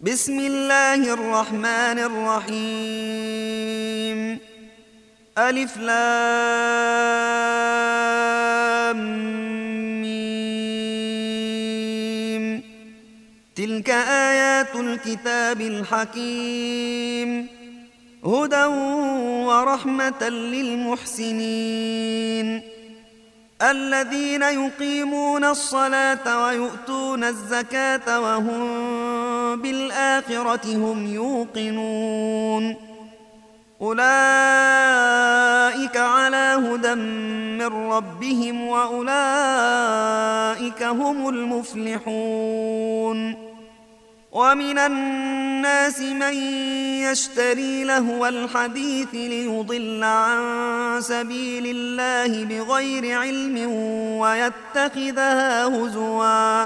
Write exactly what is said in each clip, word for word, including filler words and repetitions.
بسم الله الرحمن الرحيم. ألف لام ميم. تلك آيات الكتاب الحكيم، هدى ورحمة للمحسنين الذين يقيمون الصلاة ويؤتون الزكاة وهم بالآخرة هم يوقنون. أولئك على هدى من ربهم وأولئك هم المفلحون. ومن الناس من يشتري لهو الحديث ليضل عن سبيل الله بغير علم ويتخذها هزوا،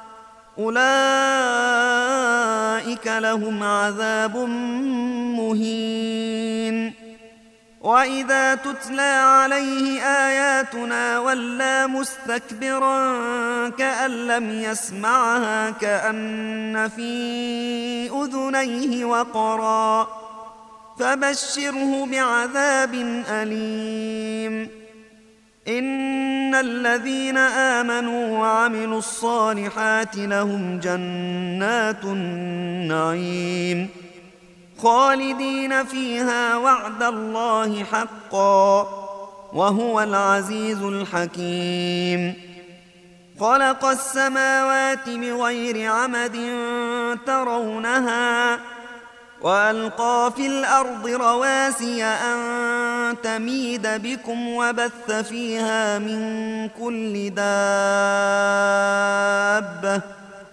أولئك لهم عذاب مهين. وإذا تتلى عليه آياتنا ولى مستكبرا كأن لم يسمعها كأن في أذنيه وقرا، فبشره بعذاب أليم. إن الذين آمنوا وعملوا الصالحات لهم جنات النعيم خالدين فيها وعد الله حقا، وهو العزيز الحكيم. خلق السماوات بغير عمد ترونها وألقى في الأرض رواسي أن تميد بكم وبث فيها من كل دابة،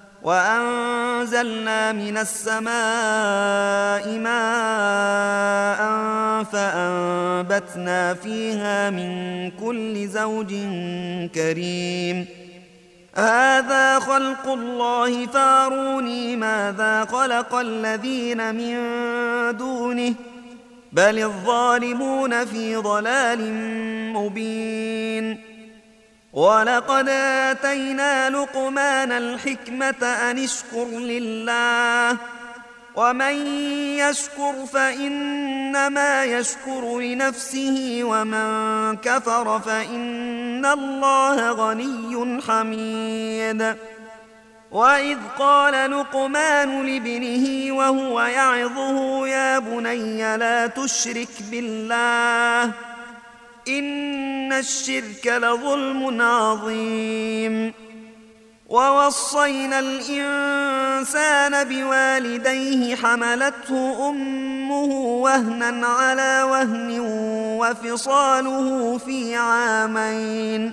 وأنزلنا من السماء ماء فأنبتنا فيها من كل زوج كريم. هذا خلق الله فاروني ماذا خلق الذين من دونه بل الظالمون في ضلال مبين. ولقد آتينا لقمان الحكمة أن اشكر لله، ومن يشكر فإنما يشكر لنفسه ومن كفر فإن الله غني حميد. وإذ قال لقمان لابنه وهو يعظه يا بني لا تشرك بالله إن الشرك لظلم عظيم. ووصينا الإنسان بوالديه حملته أمه وهنا على وهن وفصاله في عامين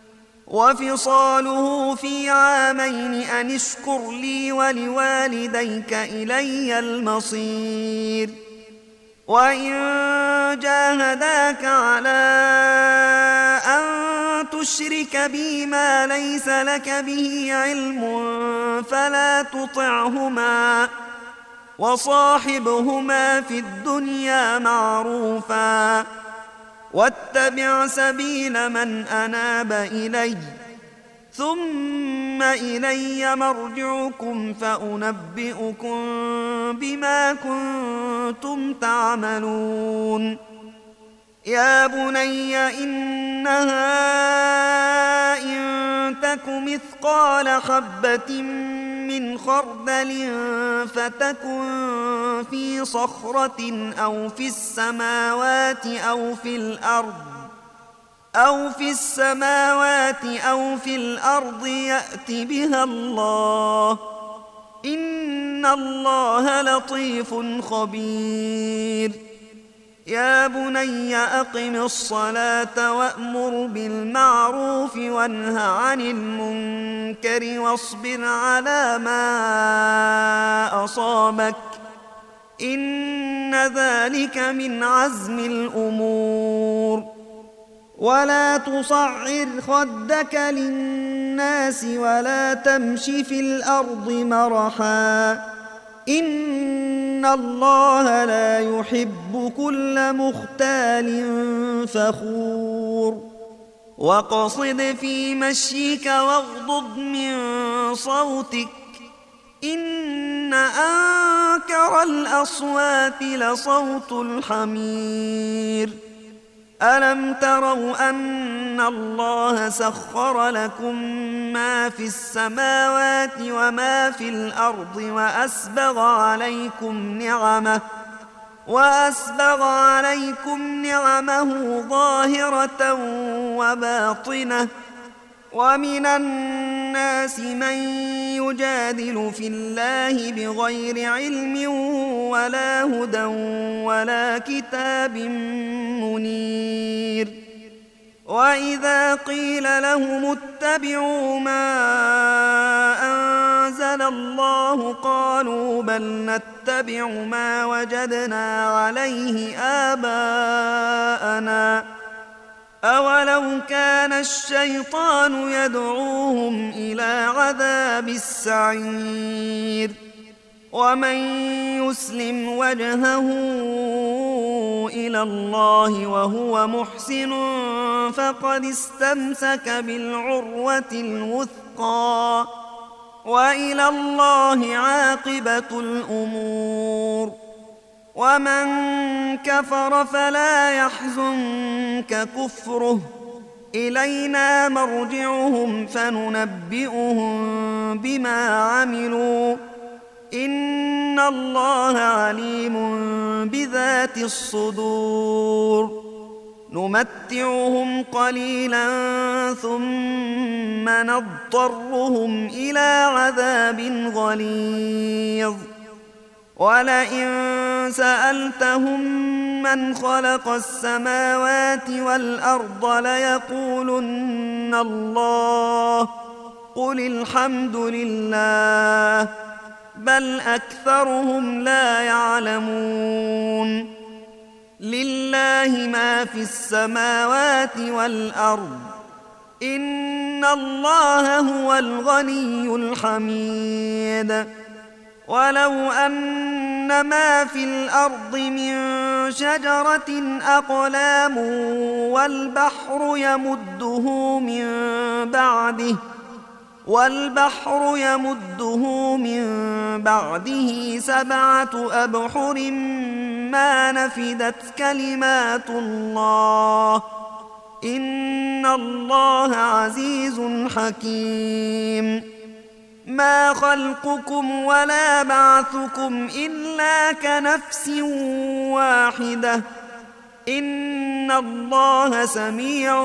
وفصاله في عامين أن اشكر لي ولوالديك إلي المصير. وإن جاهداك على أن تشرك بي ما ليس لك به علم فلا تطعهما، وصاحبهما في الدنيا معروفا، واتبع سبيل من أناب إلي، ثم إلي مرجعكم فأنبئكم بما كنتم تعملون. يا بني إنها إن تك مثقال حبة من خردل فتكن في صخرة أو في السماوات أو في الأرض أو في السماوات أو في الأرض يأت بها الله، إن الله لطيف خبير. يا بني أقم الصلاة وأمر بالمعروف وانه عن المنكر واصبر على ما أصابك، إن ذلك من عزم الأمور. ولا تصعر خدك للناس ولا تمش في الأرض مرحا، إن الله لا يحب كل مختال فخور. واقصد في مشيك واغضض من صوتك، إن أنت أنكر الأصوات لصوت الحمير. ألم تروا أن الله سخر لكم ما في السماوات وما في الأرض وأسبغ عليكم نعمه وأسبغ عليكم نعمه ظاهرة وباطنة، ومن الناس من يجادل في الله بغير علم ولا هدى ولا كتاب منير. وإذا قيل لهم اتبعوا ما أنزل الله قالوا بل نتبع ما وجدنا عليه آباءنا أولو كان الشيطان يدعوهم إلى عذاب السعير. ومن يسلم وجهه إلى الله وهو محسن فقد استمسك بالعروة الوثقى، وإلى الله عاقبة الأمور. ومن كفر فلا يحزنك كفره، إلينا مرجعهم فننبئهم بما عملوا، إن الله عليم بذات الصدور. نمتعهم قليلا ثم نضطرهم إلى عذاب غليظ. ولئن سألتهم من خلق السماوات والأرض ليقولن الله، قل الحمد لله، بل أكثرهم لا يعلمون. لله ما في السماوات والأرض، إن الله هو الغني الحميد. ولو أن ما في الأرض من شجرة أقلام والبحر يمده من بعده والبحر يمده من بعده سبعة أبحر ما نفدت كلمات الله، إن الله عزيز حكيم. ما خلقكم ولا بعثكم إلا كنفس واحدة، إن الله سميع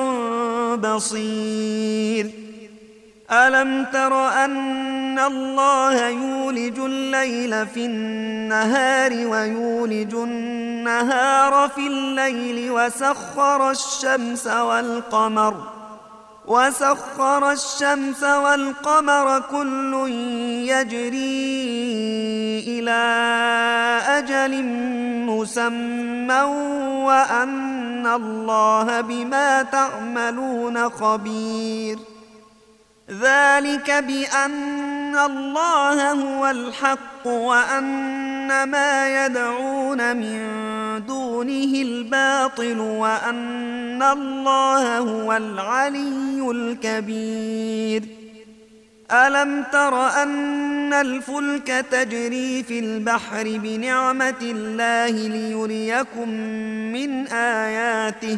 بصير. ألم تر أن الله يولج الليل في النهار ويولج النهار في الليل وسخر الشمس والقمر وسخر الشمس والقمر كل يجري إلى أجل مسمى وأن الله بما تعملون خبير. ذلك بأن الله هو الحق وأن ما يدعون من دونه الباطل وأن الله هو العلي الكبير. ألم تر أن الفلك تجري في البحر بنعمة الله ليريكم من آياته،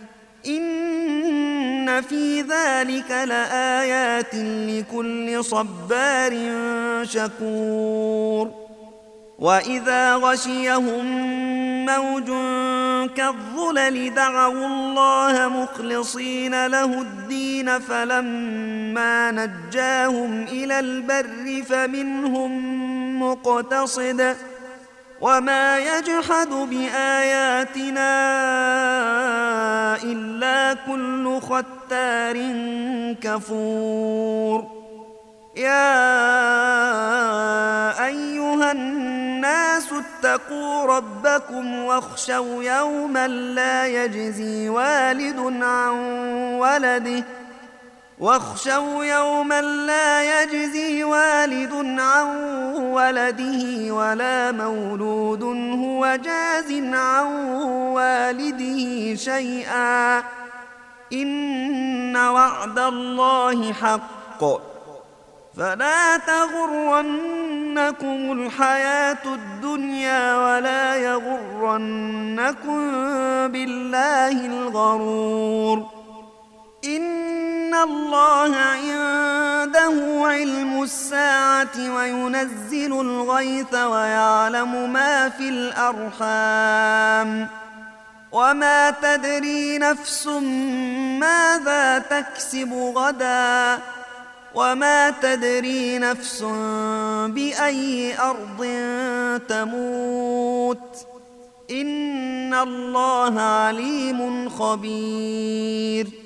إن في ذلك لآيات لكل صبار شكور. وإذا غشيهم موج كالظلل دعوا الله مخلصين له الدين فلما نجاهم إلى البر فمنهم مقتصد وما يجحد بآياتنا إلا كل ختار كفور. يا أيها الناس اتقوا ربكم واخشوا يوما لا يجزي والد عن ولده واخشوا يوما لا يجزي والد عن ولده ولا مولود هو جاز عن والده شيئا، إن وعد الله حق، فلا تغرنكم الحياة الدنيا ولا يغرنكم بالله الغرور. إن الله عنده علم الساعة وينزل الغيث ويعلم ما في الأرحام وما تدري نفس ماذا تكسب غدا وما تدري نفس بأي أرض تموت إن الله عليم خبير.